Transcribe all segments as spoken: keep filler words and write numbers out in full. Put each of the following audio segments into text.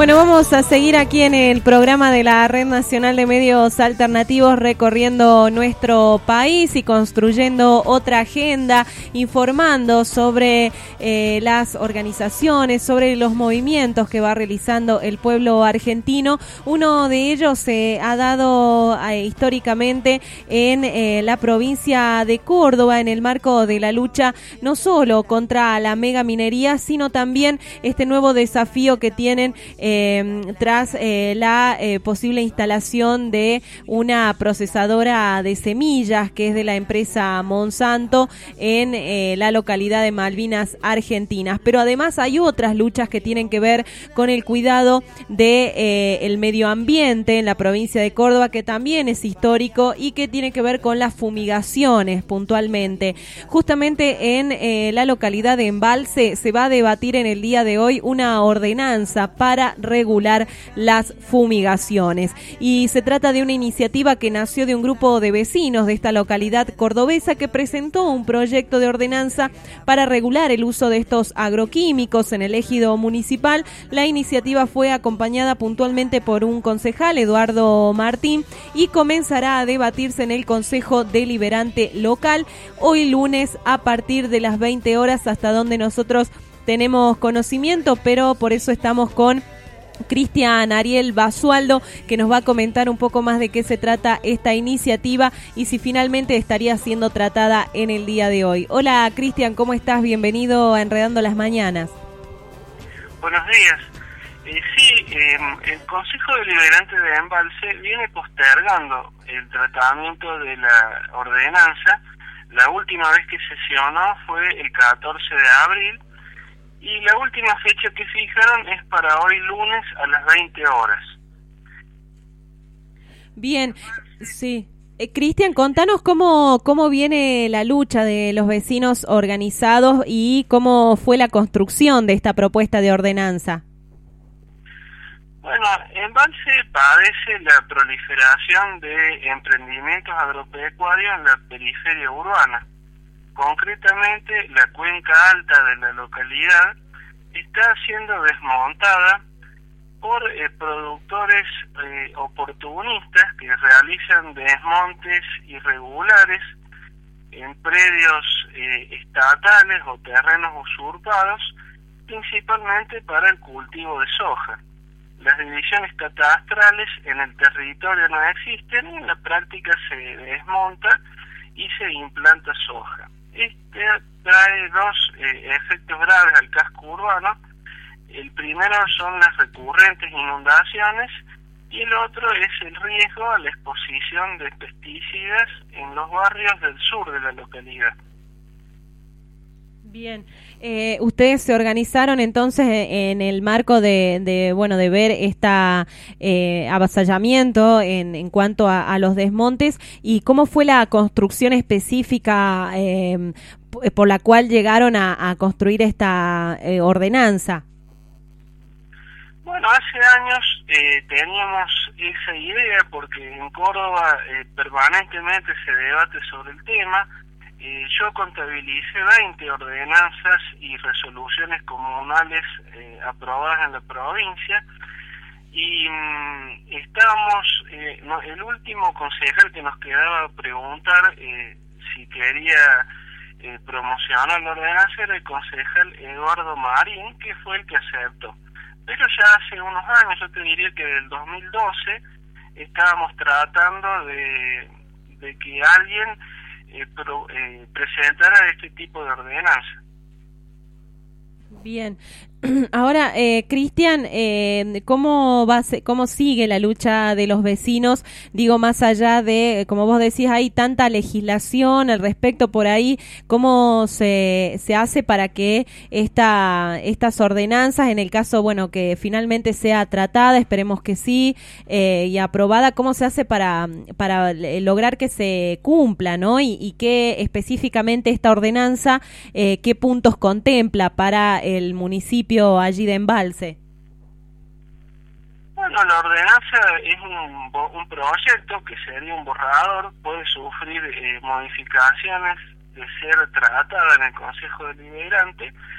Bueno, vamos a seguir aquí en el programa de la Red Nacional de Medios Alternativos, recorriendo nuestro país y construyendo otra agenda, informando sobre eh, las organizaciones, sobre los movimientos que va realizando el pueblo argentino. Uno de ellos se eh, ha dado eh, históricamente en eh, la provincia de Córdoba, en el marco de la lucha no solo contra la megaminería, sino también este nuevo desafío que tienen Eh, tras eh, la eh, posible instalación de una procesadora de semillas que es de la empresa Monsanto en eh, la localidad de Malvinas, Argentinas. Pero además hay otras luchas que tienen que ver con el cuidado de eh, el medio ambiente en la provincia de Córdoba, que también es histórico y que tiene que ver con las fumigaciones puntualmente. Justamente en eh, la localidad de Embalse se va a debatir en el día de hoy una ordenanza para regular las fumigaciones, y se trata de una iniciativa que nació de un grupo de vecinos de esta localidad cordobesa que presentó un proyecto de ordenanza para regular el uso de estos agroquímicos en el ejido municipal. La iniciativa fue acompañada puntualmente por un concejal, Eduardo Martín, y comenzará a debatirse en el Consejo Deliberante local hoy lunes a partir de las veinte horas, hasta donde nosotros tenemos conocimiento, pero por eso estamos con Cristian Ariel Basualdo, que nos va a comentar un poco más de qué se trata esta iniciativa y si finalmente estaría siendo tratada en el día de hoy. Hola Cristian, ¿cómo estás? Bienvenido a Enredando las Mañanas. Buenos días. Eh, sí, eh, el Consejo Deliberante de Embalse viene postergando el tratamiento de la ordenanza. La última vez que sesionó fue el catorce de abril. Y la última fecha que fijaron es para hoy lunes a las veinte horas. Bien, sí. Eh, Cristian, contanos cómo, cómo viene la lucha de los vecinos organizados y cómo fue la construcción de esta propuesta de ordenanza. Bueno, Embalse padece la proliferación de emprendimientos agropecuarios en la periferia urbana. Concretamente, la cuenca alta de la localidad está siendo desmontada por eh, productores eh, oportunistas que realizan desmontes irregulares en predios eh, estatales o terrenos usurpados, principalmente para el cultivo de soja. Las divisiones catastrales en el territorio no existen y en la práctica se desmonta y se implanta soja. Este trae dos eh, efectos graves al casco urbano. El primero son las recurrentes inundaciones y el otro es el riesgo a la exposición de pesticidas en los barrios del sur de la localidad. Bien, eh, ustedes se organizaron entonces en el marco de, de bueno, de ver esta eh, avasallamiento en, en cuanto a, a los desmontes, y cómo fue la construcción específica eh, por la cual llegaron a, a construir esta eh, ordenanza. Bueno, hace años eh, teníamos esa idea porque en Córdoba eh, permanentemente se debate sobre el tema. Eh, yo contabilicé veinte ordenanzas y resoluciones comunales eh, aprobadas en la provincia y mmm, estábamos, eh, no, el último concejal que nos quedaba preguntar eh, si quería eh, promocionar la ordenanza era el concejal Eduardo Marín, que fue el que aceptó. Pero ya hace unos años, yo te diría que del dos mil doce, estábamos tratando de, de que alguien Eh, pro, eh, presentar este tipo de ordenanza. Bien, ahora eh, Cristian, eh, ¿cómo va, cómo sigue la lucha de los vecinos? Digo, más allá de, como vos decís, hay tanta legislación al respecto por ahí, ¿cómo se, se hace para que esta, estas ordenanzas, en el caso, bueno, que finalmente sea tratada, esperemos que sí, eh, y aprobada, cómo se hace para, para lograr que se cumpla, ¿no? Y, y qué específicamente esta ordenanza, eh, qué puntos contempla para el municipio allí de Embalse? Bueno, la ordenanza es un, un proyecto que sería un borrador, puede sufrir eh, modificaciones de ser tratada en el Consejo Deliberante,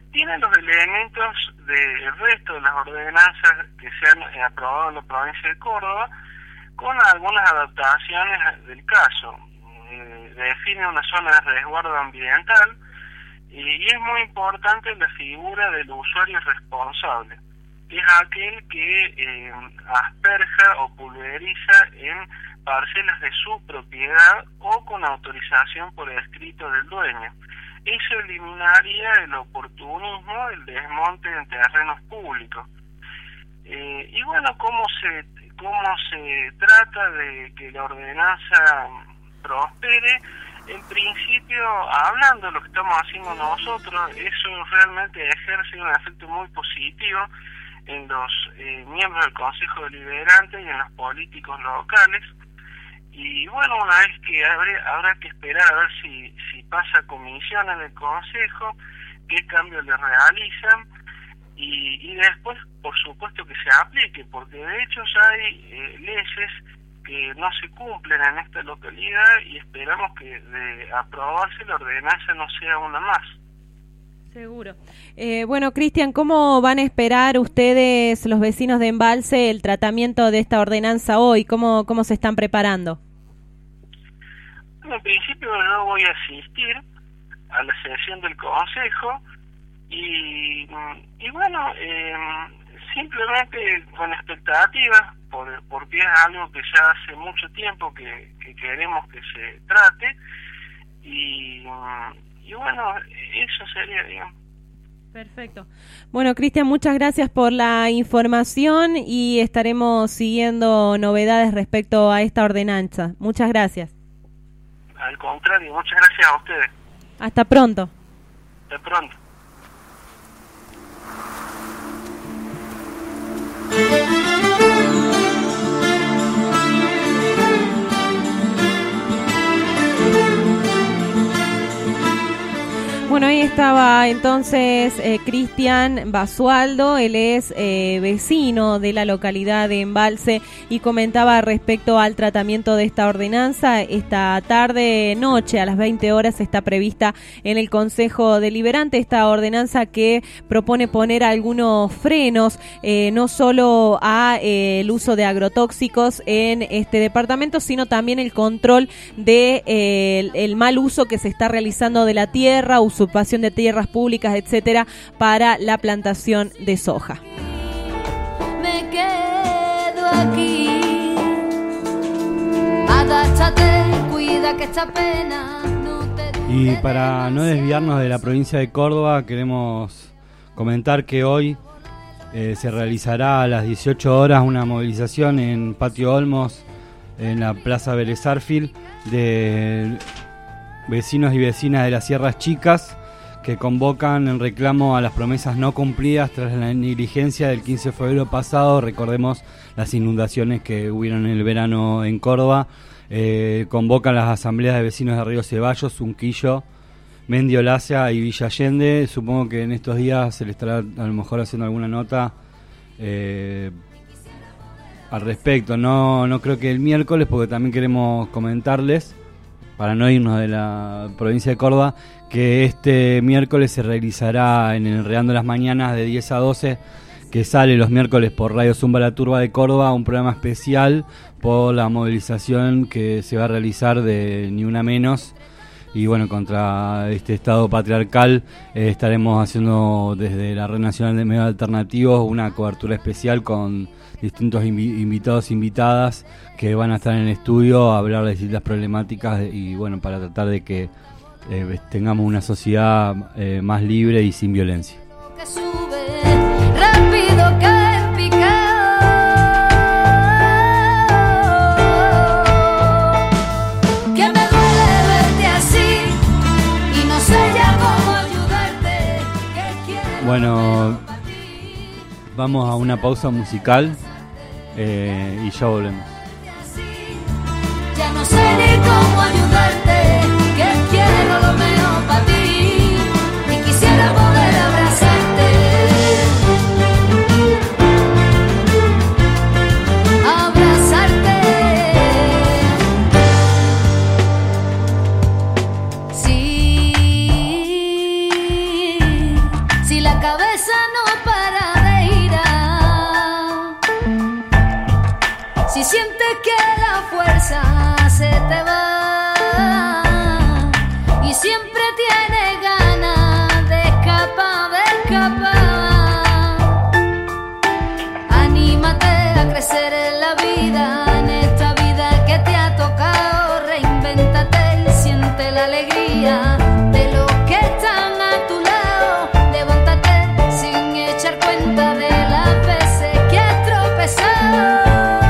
tiene los elementos del resto de las ordenanzas que se han aprobado en la provincia de Córdoba, con algunas adaptaciones del caso. Eh, define una zona de resguardo ambiental y, y es muy importante la figura del usuario responsable, que es aquel que eh, asperja o pulveriza en parcelas de su propiedad o con autorización por escrito del dueño. Eso eliminaría el oportunismo, el desmonte en terrenos públicos. Eh, y bueno, ¿cómo se, cómo se trata de que la ordenanza prospere? En principio, hablando de lo que estamos haciendo nosotros, eso realmente ejerce un efecto muy positivo en los eh, miembros del Consejo Deliberante y en los políticos locales. Y bueno, una vez que habrá, habrá que esperar a ver si, si pasa comisión en el Consejo, qué cambios le realizan, y, y después, por supuesto, que se aplique, porque de hecho ya hay eh, leyes que no se cumplen en esta localidad y esperamos que de aprobarse la ordenanza no sea una más. Seguro. Eh, bueno, Cristian, ¿cómo van a esperar ustedes, los vecinos de Embalse, el tratamiento de esta ordenanza hoy? ¿Cómo, cómo se están preparando? Bueno, en principio yo voy a asistir a la sesión del Consejo y, y bueno, eh, simplemente con expectativas, por, porque es algo que ya hace mucho tiempo que, que queremos que se trate y... Y bueno, eso sería, digamos. Perfecto. Bueno, Cristian, muchas gracias por la información y estaremos siguiendo novedades respecto a esta ordenanza. Muchas gracias. Al contrario, muchas gracias a ustedes. Hasta pronto. Hasta pronto. Bueno, ahí estaba entonces eh, Cristian Basualdo, él es eh, vecino de la localidad de Embalse y comentaba respecto al tratamiento de esta ordenanza. Esta tarde, noche, a las veinte horas está prevista en el Consejo Deliberante esta ordenanza que propone poner algunos frenos, eh, no solo a eh, el uso de agrotóxicos en este departamento, sino también el control de eh, el, el mal uso que se está realizando de la tierra, uso ocupación de tierras públicas, etcétera, para la plantación de soja. Me quedo aquí. Agáchate, cuida que esta pena no te dure. Y para no desviarnos de la provincia de Córdoba, queremos comentar que hoy eh, se realizará a las dieciocho horas una movilización en Patio Olmos, en la Plaza Vélez Arfield, de vecinos y vecinas de las Sierras Chicas, que convocan en reclamo a las promesas no cumplidas tras la negligencia del quince de febrero pasado. Recordemos las inundaciones que hubieron en el verano en Córdoba. Eh, convocan las asambleas de vecinos de Río Ceballos, Unquillo, Mendiolacia y Villa Allende. Supongo que en estos días se le estará a lo mejor haciendo alguna nota eh, al respecto. No, no creo que el miércoles, porque también queremos comentarles, para no irnos de la provincia de Córdoba, que este miércoles se realizará en el Enredando las Mañanas de diez a doce, que sale los miércoles por Radio Zumba La Turba de Córdoba, un programa especial por la movilización que se va a realizar de Ni Una Menos. Y bueno, contra este Estado patriarcal eh, estaremos haciendo desde la Red Nacional de Medios Alternativos una cobertura especial con distintos invi- invitados e invitadas que van a estar en el estudio a hablar de distintas problemáticas de, y bueno, para tratar de que eh, tengamos una sociedad eh, más libre y sin violencia. Que sube rápido que en picado, que me duele verte así y no sé ya cómo ayudarte. Que quiero Bueno, vamos a una pausa musical eh, y ya volvemos. Ya no sé ni cómo ayudarte, que quiero lo mejor para ti y quisiera poder abrazarte, abrazarte. Sí, si la te vas y siempre tienes ganas de escapar, de escapar. Anímate a crecer en la vida, en esta vida que te ha tocado. Reinvéntate y siente la alegría de los que están a tu lado. Levántate sin echar cuenta de las veces que has tropezado.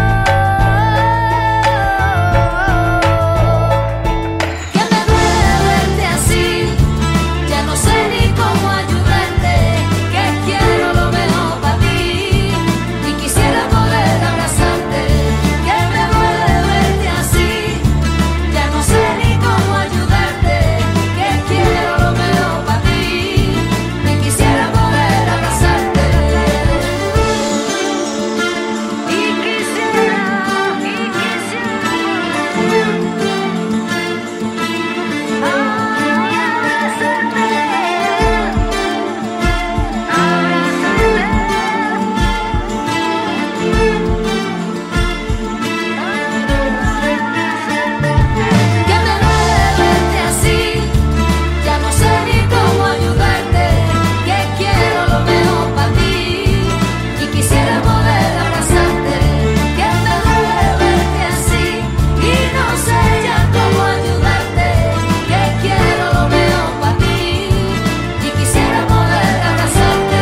Que me duele verte así, ya no sé ni cómo ayudarte. Que quiero lo mejor para ti y quisiera poder abrazarte. Que me duele verte así, ya no sé ni cómo ayudarte. Que quiero lo mejor para ti y quisiera poder abrazarte. Y quisiera, y quisiera que me duele verte así, ya no sé ni cómo ayudarte. Que quiero lo mejor para ti y quisiera poder abrazarte. Que me duele verte así y no sé ya cómo ayudarte. Que quiero lo mejor para ti y quisiera poder abrazarte.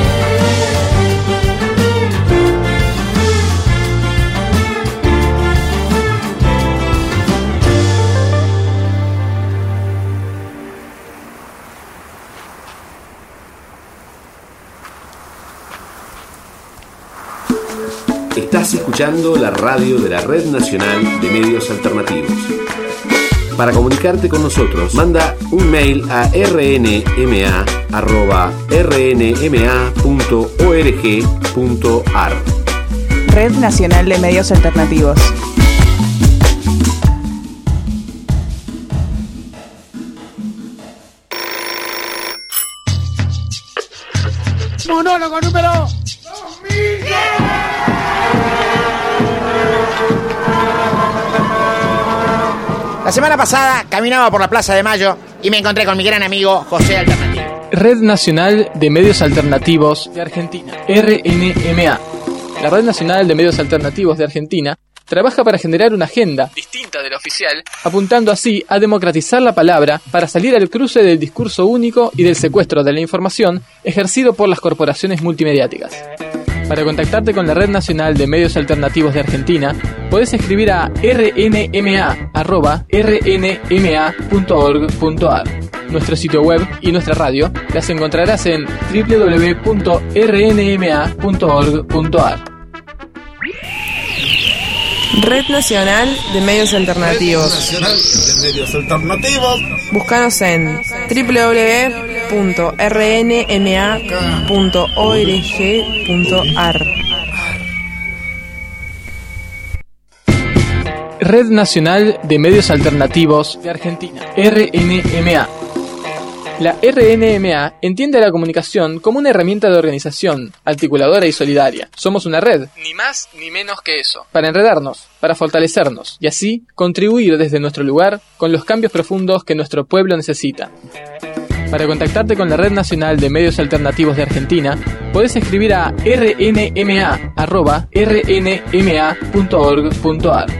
Estás escuchando la radio de la Red Nacional de Medios Alternativos. Para comunicarte con nosotros, manda un mail a r n m a arroba r n m a punto org punto a r. Red Nacional de Medios Alternativos. Monólogo número La semana pasada caminaba por la Plaza de Mayo y me encontré con mi gran amigo José Alternativo. Red Nacional de Medios Alternativos de Argentina, R N M A. La Red Nacional de Medios Alternativos de Argentina trabaja para generar una agenda distinta de la oficial, apuntando así a democratizar la palabra para salir al cruce del discurso único y del secuestro de la información ejercido por las corporaciones multimediáticas. Para contactarte con la Red Nacional de Medios Alternativos de Argentina, podés escribir a r n m a arroba r n m a punto org punto a r. Nuestro sitio web y nuestra radio las encontrarás en w w w punto r n m a punto org punto a r. Red Nacional de Medios Alternativos. Nacional de Medios Alternativos. Búscanos en w w w punto r n m a punto org punto a r. Red Nacional de Medios Alternativos de Argentina, R N M A. La R N M A entiende la comunicación como una herramienta de organización, articuladora y solidaria. Somos una red, ni más ni menos que eso, para enredarnos, para fortalecernos y así contribuir desde nuestro lugar con los cambios profundos que nuestro pueblo necesita. Para contactarte con la Red Nacional de Medios Alternativos de Argentina, podés escribir a r n m a arroba r n m a punto org punto a r.